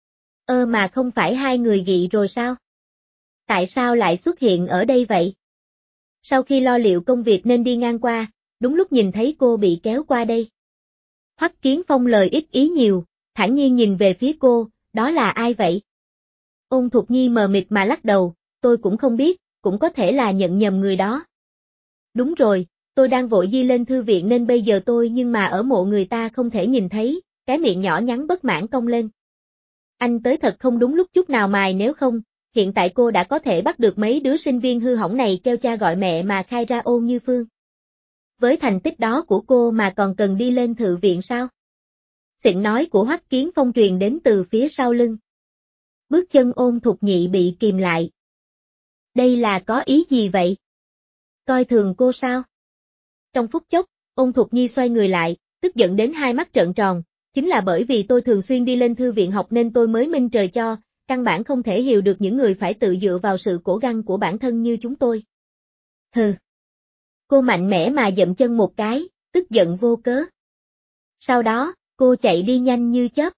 Mà không phải hai người gị rồi sao? Tại sao lại xuất hiện ở đây vậy? Sau khi lo liệu công việc nên đi ngang qua, đúng lúc nhìn thấy cô bị kéo qua đây. Hoắc Kiến Phong lời ít ý nhiều, thản nhiên nhìn về phía cô, đó là ai vậy? Ôn Thục Nhi mờ mịt mà lắc đầu, tôi cũng không biết, cũng có thể là nhận nhầm người đó. Đúng rồi, tôi đang vội đi lên thư viện nên bây giờ tôi nhưng mà ở mộ người ta không thể nhìn thấy, cái miệng nhỏ nhắn bất mãn cong lên. Anh tới thật không đúng lúc chút nào mài nếu không, hiện tại cô đã có thể bắt được mấy đứa sinh viên hư hỏng này kêu cha gọi mẹ mà khai ra Ôn Như Phương. Với thành tích đó của cô mà còn cần đi lên thư viện sao? Xịn nói của Hoắc Kiến Phong truyền đến từ phía sau lưng. Bước chân Ôn Thục Nhị bị kìm lại. Đây là có ý gì vậy? Coi thường cô sao? Trong phút chốc, Ôn Thục Nhi xoay người lại, tức giận đến hai mắt trợn tròn, chính là bởi vì tôi thường xuyên đi lên thư viện học nên tôi mới minh trời cho, căn bản không thể hiểu được những người phải tự dựa vào sự cố gắng của bản thân như chúng tôi. Hừ. Cô mạnh mẽ mà dậm chân một cái, tức giận vô cớ. Sau đó, cô chạy đi nhanh như chớp.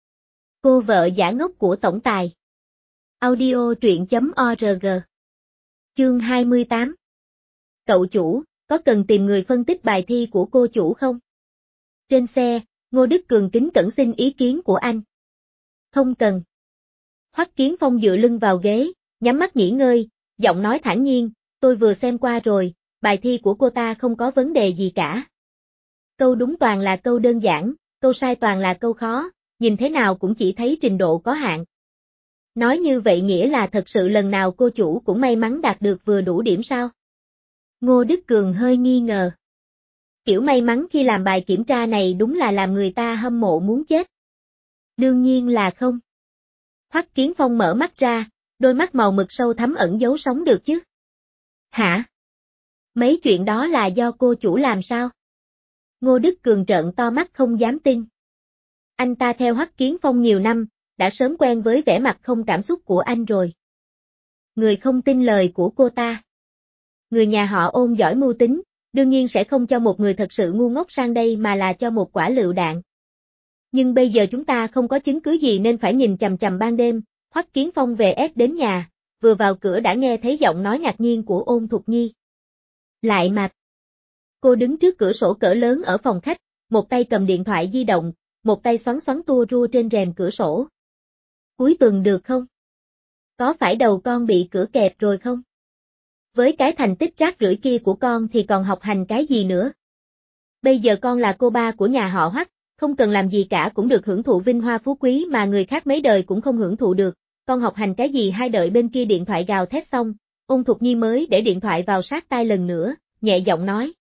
Cô vợ giả ngốc của tổng tài. Audio truyện.org. Chương 28. Cậu chủ, có cần tìm người phân tích bài thi của cô chủ không? Trên xe, Ngô Đức Cường kính cẩn xin ý kiến của anh. Không cần. Hoắc Kiến Phong dựa lưng vào ghế, nhắm mắt nghỉ ngơi, giọng nói thản nhiên, tôi vừa xem qua rồi, bài thi của cô ta không có vấn đề gì cả. Câu đúng toàn là câu đơn giản, câu sai toàn là câu khó, nhìn thế nào cũng chỉ thấy trình độ có hạn. Nói như vậy nghĩa là thật sự lần nào cô chủ cũng may mắn đạt được vừa đủ điểm sao? Ngô Đức Cường hơi nghi ngờ. Kiểu may mắn khi làm bài kiểm tra này đúng là làm người ta hâm mộ muốn chết. Đương nhiên là không. Hoắc Kiến Phong mở mắt ra, đôi mắt màu mực sâu thẳm ẩn giấu sóng được chứ. Hả? Mấy chuyện đó là do cô chủ làm sao? Ngô Đức Cường trợn to mắt không dám tin. Anh ta theo Hoắc Kiến Phong nhiều năm, đã sớm quen với vẻ mặt không cảm xúc của anh rồi. Người không tin lời của cô ta. Người nhà họ Ôn giỏi mưu tính, đương nhiên sẽ không cho một người thật sự ngu ngốc sang đây mà là cho một quả lựu đạn. Nhưng bây giờ chúng ta không có chứng cứ gì nên phải nhìn chằm chằm ban đêm, Hoắc Kiến Phong về ép đến nhà, vừa vào cửa đã nghe thấy giọng nói ngạc nhiên của Ôn Thục Nhi. Lại Mạch. Cô đứng trước cửa sổ cỡ lớn ở phòng khách, một tay cầm điện thoại di động, một tay xoắn xoắn tua rua trên rèm cửa sổ. Cuối tuần được không? Có phải đầu con bị cửa kẹp rồi không? Với cái thành tích rác rưởi kia của con thì còn học hành cái gì nữa? Bây giờ con là cô ba của nhà họ Hoắc, không cần làm gì cả cũng được hưởng thụ vinh hoa phú quý mà người khác mấy đời cũng không hưởng thụ được, con học hành cái gì hay? Đợi bên kia điện thoại gào thét xong, Ôn Thục Nhi mới để điện thoại vào sát tai lần nữa, nhẹ giọng nói.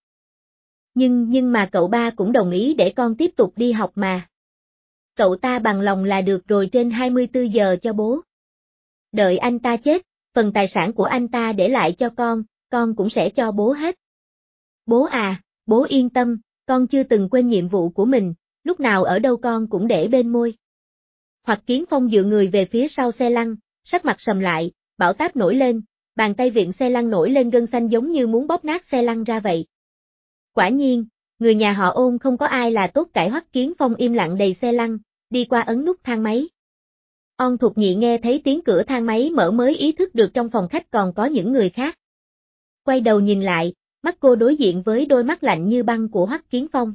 Nhưng mà cậu ba cũng đồng ý để con tiếp tục đi học mà. Cậu ta bằng lòng là được rồi, trên 24 giờ cho bố. Đợi anh ta chết, phần tài sản của anh ta để lại cho con cũng sẽ cho bố hết. Bố à, bố yên tâm, con chưa từng quên nhiệm vụ của mình, lúc nào ở đâu con cũng để bên môi. Hoắc Kiến Phong dựa người về phía sau xe lăn, sắc mặt sầm lại, bão táp nổi lên, bàn tay vịn xe lăn nổi lên gân xanh giống như muốn bóp nát xe lăn ra vậy. Quả nhiên, người nhà họ Ôn không có ai là tốt cải. Hoắc Kiến Phong im lặng đầy xe lăn, đi qua ấn nút thang máy. Ôn Thục Nhị nghe thấy tiếng cửa thang máy mở mới ý thức được trong phòng khách còn có những người khác. Quay đầu nhìn lại, mắt cô đối diện với đôi mắt lạnh như băng của Hoắc Kiến Phong.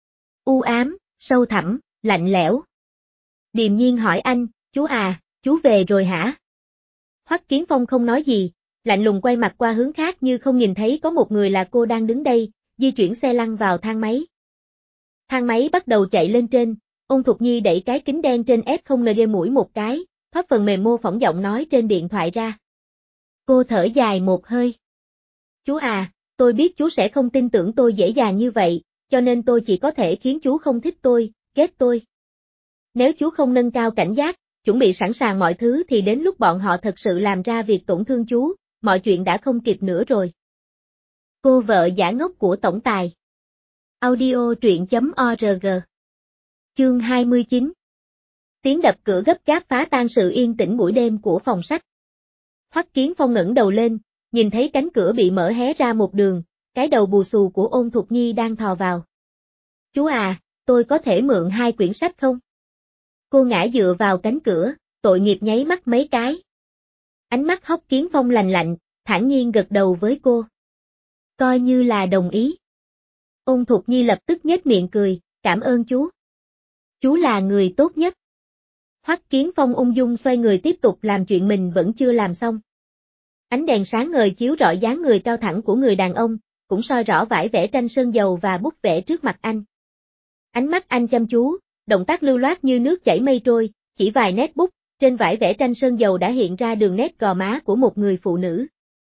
U ám, sâu thẳm, lạnh lẽo. Điềm nhiên hỏi anh, chú à, chú về rồi hả? Hoắc Kiến Phong không nói gì, lạnh lùng quay mặt qua hướng khác như không nhìn thấy có một người là cô đang đứng đây, di chuyển xe lăn vào thang máy. Thang máy bắt đầu chạy lên trên, Ôn Thục Nhi đẩy cái kính đen trên F0ND mũi một cái, thoát phần mềm mô phỏng giọng nói trên điện thoại ra. Cô thở dài một hơi. Chú à, tôi biết chú sẽ không tin tưởng tôi dễ dàng như vậy, cho nên tôi chỉ có thể khiến chú không thích tôi, ghét tôi. Nếu chú không nâng cao cảnh giác, chuẩn bị sẵn sàng mọi thứ thì đến lúc bọn họ thật sự làm ra việc tổn thương chú, mọi chuyện đã không kịp nữa rồi. Cô vợ giả ngốc của tổng tài. Audio truyện.org. Chương 29. Tiếng đập cửa gấp gáp phá tan sự yên tĩnh buổi đêm của phòng sách. Hoắc Kiến Phong ngẩng đầu lên, nhìn thấy cánh cửa bị mở hé ra một đường, cái đầu bù xù của Ôn Thục Nhi đang thò vào. Chú à, tôi có thể mượn 2 quyển sách không? Cô ngã dựa vào cánh cửa, tội nghiệp nháy mắt mấy cái. Ánh mắt Hoắc Kiến Phong lạnh lạnh, thản nhiên gật đầu với cô. Coi như là đồng ý. Ôn Thục Nhi lập tức nhếch miệng cười, cảm ơn chú. Chú là người tốt nhất. Hoắc Kiến Phong ung dung xoay người tiếp tục làm chuyện mình vẫn chưa làm xong. Ánh đèn sáng ngời chiếu rọi dáng người cao thẳng của người đàn ông, cũng soi rõ vải vẽ tranh sơn dầu và bút vẽ trước mặt anh. Ánh mắt anh chăm chú, động tác lưu loát như nước chảy mây trôi, chỉ vài nét bút, trên vải vẽ tranh sơn dầu đã hiện ra đường nét gò má của một người phụ nữ.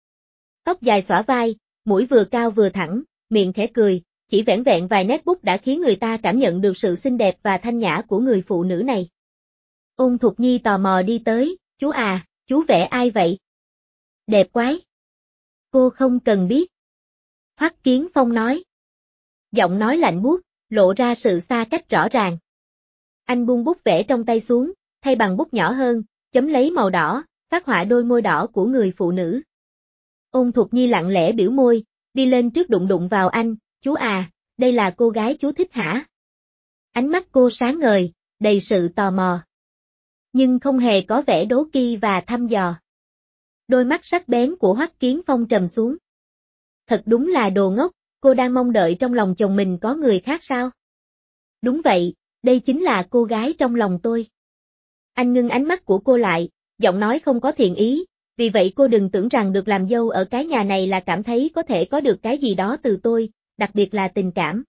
Tóc dài xõa vai, mũi vừa cao vừa thẳng, miệng khẽ cười, chỉ vẻn vẹn vài nét bút đã khiến người ta cảm nhận được sự xinh đẹp và thanh nhã của người phụ nữ này. Ôn Thục Nhi tò mò đi tới, chú à, chú vẽ ai vậy? Đẹp quái. Cô không cần biết. Hoắc Kiến Phong nói. Giọng nói lạnh buốt, lộ ra sự xa cách rõ ràng. Anh buông bút vẽ trong tay xuống, thay bằng bút nhỏ hơn, chấm lấy màu đỏ, phác họa đôi môi đỏ của người phụ nữ. Ôn Thục Nhi lặng lẽ biểu môi, đi lên trước đụng đụng vào anh, chú à, đây là cô gái chú thích hả? Ánh mắt cô sáng ngời, đầy sự tò mò. Nhưng không hề có vẻ đố kỵ và thăm dò. Đôi mắt sắc bén của Hoắc Kiến Phong trầm xuống. Thật đúng là đồ ngốc, cô đang mong đợi trong lòng chồng mình có người khác sao? Đúng vậy, đây chính là cô gái trong lòng tôi. Anh ngưng ánh mắt của cô lại, giọng nói không có thiện ý, vì vậy cô đừng tưởng rằng được làm dâu ở cái nhà này là cảm thấy có thể có được cái gì đó từ tôi, đặc biệt là tình cảm.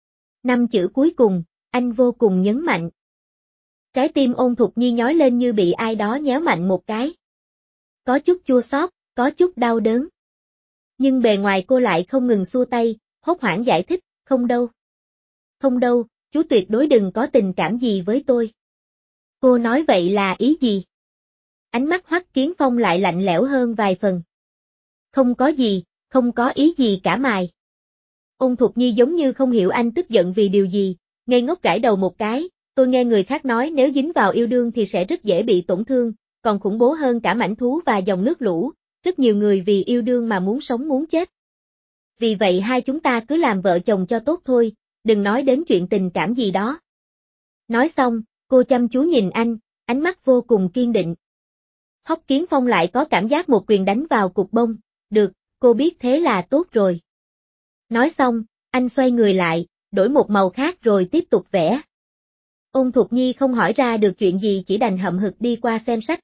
5 chữ cuối cùng, anh vô cùng nhấn mạnh. Trái tim Ôn Thục Nhi nhói lên như bị ai đó nhéo mạnh một cái. Có chút chua xót, có chút đau đớn. Nhưng bề ngoài cô lại không ngừng xua tay, hốt hoảng giải thích, không đâu. Không đâu, chú tuyệt đối đừng có tình cảm gì với tôi. Cô nói vậy là ý gì? Ánh mắt Hoắc Kiến Phong lại lạnh lẽo hơn vài phần. Không có gì, không có ý gì cả mài. Ôn Thục Nhi giống như không hiểu anh tức giận vì điều gì, ngây ngốc gãi đầu một cái, tôi nghe người khác nói nếu dính vào yêu đương thì sẽ rất dễ bị tổn thương, còn khủng bố hơn cả mãnh thú và dòng nước lũ, rất nhiều người vì yêu đương mà muốn sống muốn chết. Vì vậy hai chúng ta cứ làm vợ chồng cho tốt thôi, đừng nói đến chuyện tình cảm gì đó. Nói xong, cô chăm chú nhìn anh, ánh mắt vô cùng kiên định. Hoắc Kiến Phong lại có cảm giác một quyền đánh vào cục bông, được, cô biết thế là tốt rồi. Nói xong, anh xoay người lại, đổi một màu khác rồi tiếp tục vẽ. Ôn Thục Nhi không hỏi ra được chuyện gì chỉ đành hậm hực đi qua xem sách.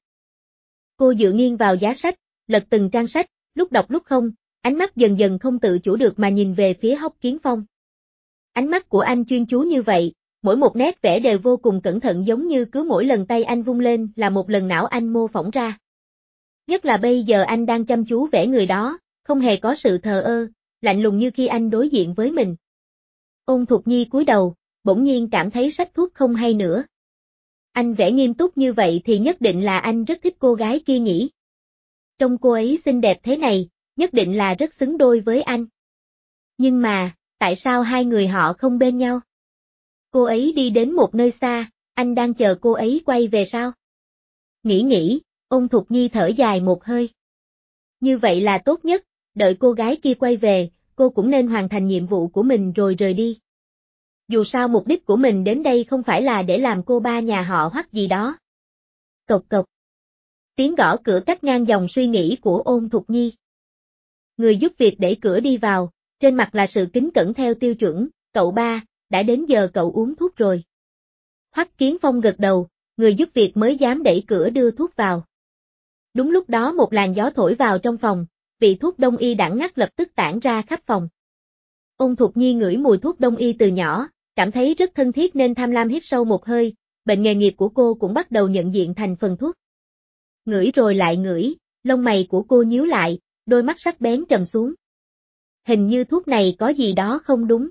Cô dựa nghiêng vào giá sách, lật từng trang sách, lúc đọc lúc không, ánh mắt dần dần không tự chủ được mà nhìn về phía Hoắc Kiến Phong. Ánh mắt của anh chuyên chú như vậy, mỗi một nét vẽ đều vô cùng cẩn thận giống như cứ mỗi lần tay anh vung lên là một lần não anh mô phỏng ra. Nhất là bây giờ anh đang chăm chú vẽ người đó, không hề có sự thờ ơ, lạnh lùng như khi anh đối diện với mình. Ôn Thục Nhi cúi đầu, bỗng nhiên cảm thấy sách thuốc không hay nữa. Anh vẽ nghiêm túc như vậy thì nhất định là anh rất thích cô gái kia nhỉ. Trông cô ấy xinh đẹp thế này, nhất định là rất xứng đôi với anh. Nhưng mà, tại sao hai người họ không bên nhau? Cô ấy đi đến một nơi xa, anh đang chờ cô ấy quay về sao? Nghĩ, Ôn Thục Nhi thở dài một hơi. Như vậy là tốt nhất, đợi cô gái kia quay về, cô cũng nên hoàn thành nhiệm vụ của mình rồi rời đi. Dù sao mục đích của mình đến đây không phải là để làm cô ba nhà họ Hoắc gì đó. Cộc cộc. Tiếng gõ cửa cắt ngang dòng suy nghĩ của Ôn Thục Nhi. Người giúp việc đẩy cửa đi vào, trên mặt là sự kính cẩn theo tiêu chuẩn, cậu ba, đã đến giờ cậu uống thuốc rồi. Hoắc Kiến Phong gật đầu, người giúp việc mới dám đẩy cửa đưa thuốc vào. Đúng lúc đó một làn gió thổi vào trong phòng, vị thuốc đông y đẳng ngắt lập tức tản ra khắp phòng. Ôn Thục Nhi ngửi mùi thuốc đông y từ nhỏ, cảm thấy rất thân thiết nên tham lam hít sâu một hơi, bệnh nghề nghiệp của cô cũng bắt đầu nhận diện thành phần thuốc. Ngửi rồi lại ngửi, lông mày của cô nhíu lại, đôi mắt sắc bén trầm xuống. Hình như thuốc này có gì đó không đúng.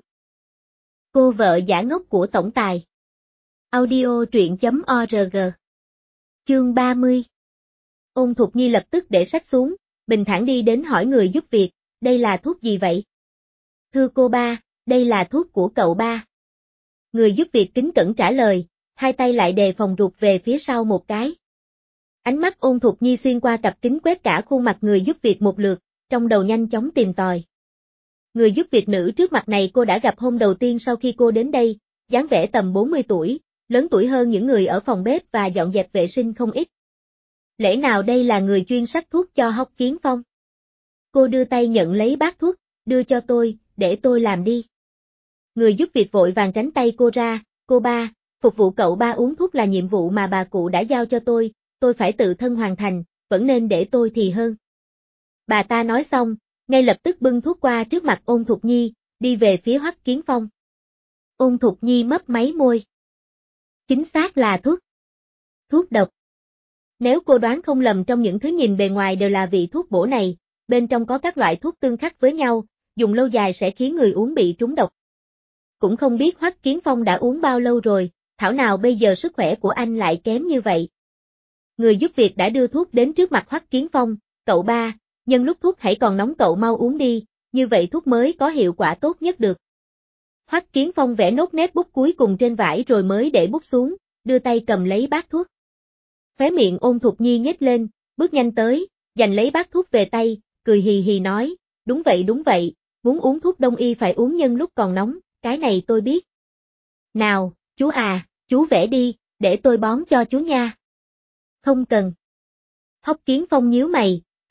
Cô vợ giả ngốc của tổng tài. Audio truyện.org. Chương 30. Ôn Thục Nhi lập tức để sách xuống, bình thản đi đến hỏi người giúp việc, đây là thuốc gì vậy? Thưa cô ba, đây là thuốc của cậu ba. Người giúp việc kính cẩn trả lời, hai tay lại đề phòng rụt về phía sau một cái. Ánh mắt Ôn Thục Nhi xuyên qua cặp kính quét cả khuôn mặt người giúp việc một lượt, trong đầu nhanh chóng tìm tòi. Người giúp việc nữ trước mặt này cô đã gặp hôm đầu tiên sau khi cô đến đây, dáng vẻ tầm 40 tuổi, lớn tuổi hơn những người ở phòng bếp và dọn dẹp vệ sinh không ít. Lẽ nào đây là người chuyên sắc thuốc cho Hoắc Kiến Phong? Cô đưa tay nhận lấy bát thuốc, đưa cho tôi, để tôi làm đi. Người giúp việc vội vàng tránh tay cô ra, cô ba, phục vụ cậu ba uống thuốc là nhiệm vụ mà bà cụ đã giao cho tôi phải tự thân hoàn thành, vẫn nên để tôi thì hơn. Bà ta nói xong, ngay lập tức bưng thuốc qua trước mặt Ôn Thục Nhi, đi về phía Hoắc Kiến Phong. Ôn Thục Nhi mấp máy môi. Chính xác là thuốc. Thuốc độc. Nếu cô đoán không lầm trong những thứ nhìn bề ngoài đều là vị thuốc bổ này, bên trong có các loại thuốc tương khắc với nhau, dùng lâu dài sẽ khiến người uống bị trúng độc. Cũng không biết Hoắc Kiến Phong đã uống bao lâu rồi, thảo nào bây giờ sức khỏe của anh lại kém như vậy. Người giúp việc đã đưa thuốc đến trước mặt Hoắc Kiến Phong, cậu ba, nhân lúc thuốc hãy còn nóng cậu mau uống đi, như vậy thuốc mới có hiệu quả tốt nhất được. Hoắc Kiến Phong vẽ nốt nét bút cuối cùng trên vải rồi mới để bút xuống, đưa tay cầm lấy bát thuốc. Khóe miệng Ôn Thục Nhi nhếch lên, bước nhanh tới, giành lấy bát thuốc về tay, cười hì hì nói, đúng vậy, muốn uống thuốc đông y phải uống nhân lúc còn nóng, cái này tôi biết. Nào, chú à, chú vẽ đi, để tôi bón cho chú nha. Không cần. Hoắc Kiến Phong nhíu mày,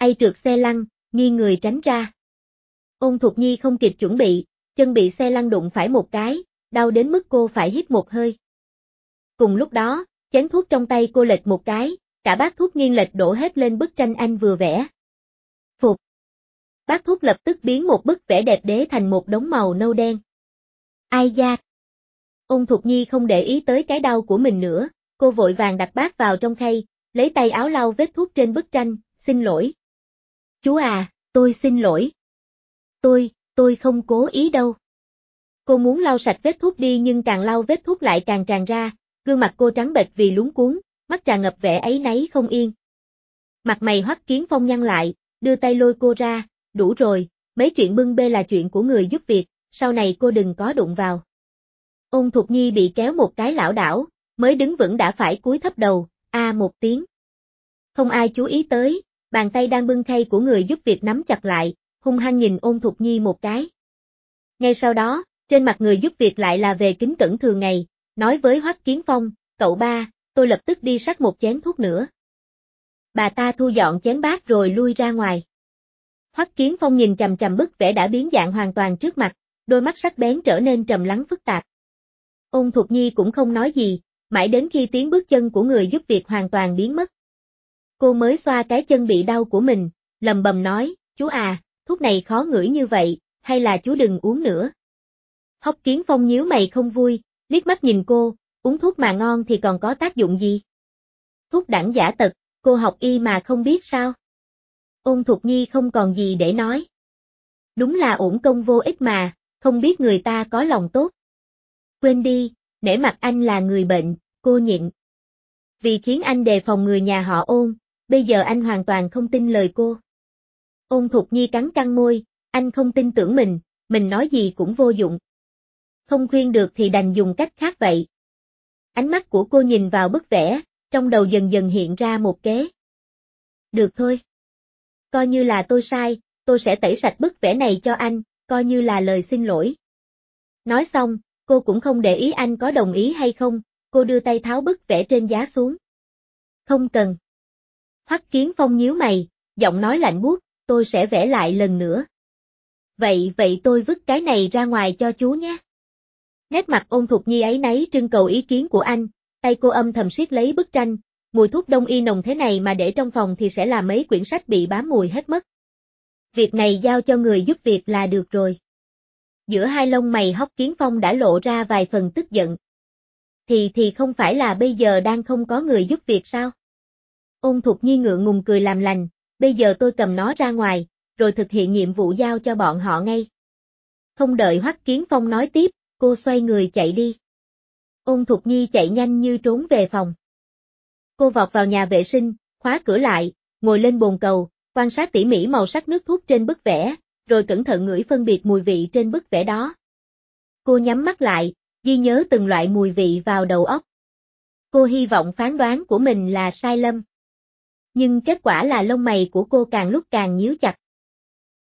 ai trượt xe lăn, nghiêng người tránh ra. Ôn Thục Nhi không kịp chuẩn bị, chân bị xe lăn đụng phải một cái, đau đến mức cô phải hít một hơi. Cùng lúc đó, chén thuốc trong tay cô lệch một cái, cả bát thuốc nghiêng lệch đổ hết lên bức tranh anh vừa vẽ. Phục. Bát thuốc lập tức biến một bức vẽ đẹp đẽ thành một đống màu nâu đen. Ai da. Ôn Thục Nhi không để ý tới cái đau của mình nữa, cô vội vàng đặt bát vào trong khay, lấy tay áo lau vết thuốc trên bức tranh, xin lỗi. Chú à, tôi xin lỗi. Tôi không cố ý đâu. Cô muốn lau sạch vết thuốc đi nhưng càng lau vết thuốc lại càng tràn ra, gương mặt cô trắng bệch vì luống cuống, mắt tràn ngập vẻ áy náy không yên. Mặt mày Hoắc Kiến Phong nhăn lại, đưa tay lôi cô ra, đủ rồi, mấy chuyện bưng bê là chuyện của người giúp việc, sau này cô đừng có đụng vào. Ôn Thục Nhi bị kéo một cái lảo đảo, mới đứng vững đã phải cúi thấp đầu, một tiếng. Không ai chú ý tới, bàn tay đang bưng khay của người giúp việc nắm chặt lại, hung hăng nhìn Ôn Thục Nhi một cái. Ngay sau đó, trên mặt người giúp việc lại là về kính cẩn thường ngày, nói với Hoắc Kiến Phong, cậu ba, tôi lập tức đi xách một chén thuốc nữa. Bà ta thu dọn chén bát rồi lui ra ngoài. Hoắc Kiến Phong nhìn chằm chằm bức vẽ đã biến dạng hoàn toàn trước mặt, đôi mắt sắc bén trở nên trầm lắng phức tạp. Ôn Thục Nhi cũng không nói gì, mãi đến khi tiếng bước chân của người giúp việc hoàn toàn biến mất. Cô mới xoa cái chân bị đau của mình, lầm bầm nói, chú à, thuốc này khó ngửi như vậy, hay là chú đừng uống nữa. Hoắc Kiến Phong nhíu mày không vui, liếc mắt nhìn cô, uống thuốc mà ngon thì còn có tác dụng gì? Thuốc đẳng giả tật, cô học y mà không biết sao? Ôn Thục Nhi không còn gì để nói. Đúng là uổng công vô ích mà, không biết người ta có lòng tốt. Quên đi, nể mặt anh là người bệnh, cô nhịn. Vì khiến anh đề phòng người nhà họ Ôn, bây giờ anh hoàn toàn không tin lời cô. Ôn Thục Nhi cắn căng môi, anh không tin tưởng mình nói gì cũng vô dụng. Không khuyên được thì đành dùng cách khác vậy. Ánh mắt của cô nhìn vào bức vẽ, trong đầu dần dần hiện ra một kế. Được thôi. Coi như là tôi sai, tôi sẽ tẩy sạch bức vẽ này cho anh, coi như là lời xin lỗi. Nói xong, cô cũng không để ý anh có đồng ý hay không, cô đưa tay tháo bức vẽ trên giá xuống. Không cần. Hoắc Kiến Phong nhíu mày, giọng nói lạnh buốt, tôi sẽ vẽ lại lần nữa. Vậy tôi vứt cái này ra ngoài cho chú nhé. Nét mặt Ôn Thục Nhi áy náy trưng cầu ý kiến của anh, tay cô âm thầm siết lấy bức tranh, mùi thuốc đông y nồng thế này mà để trong phòng thì sẽ làm mấy quyển sách bị bám mùi hết mất. Việc này giao cho người giúp việc là được rồi. Giữa hai lông mày Hoắc Kiến Phong đã lộ ra vài phần tức giận. Thì không phải là bây giờ đang không có người giúp việc sao? Ôn Thục Nhi ngượng ngùng cười làm lành, bây giờ tôi cầm nó ra ngoài, rồi thực hiện nhiệm vụ giao cho bọn họ ngay. Không đợi Hoắc Kiến Phong nói tiếp, cô xoay người chạy đi. Ôn Thục Nhi chạy nhanh như trốn về phòng. Cô vọt vào nhà vệ sinh, khóa cửa lại, ngồi lên bồn cầu, quan sát tỉ mỉ màu sắc nước thuốc trên bức vẽ, rồi cẩn thận ngửi phân biệt mùi vị trên bức vẽ đó. Cô nhắm mắt lại, ghi nhớ từng loại mùi vị vào đầu óc. Cô hy vọng phán đoán của mình là sai lầm. Nhưng kết quả là lông mày của cô càng lúc càng nhíu chặt.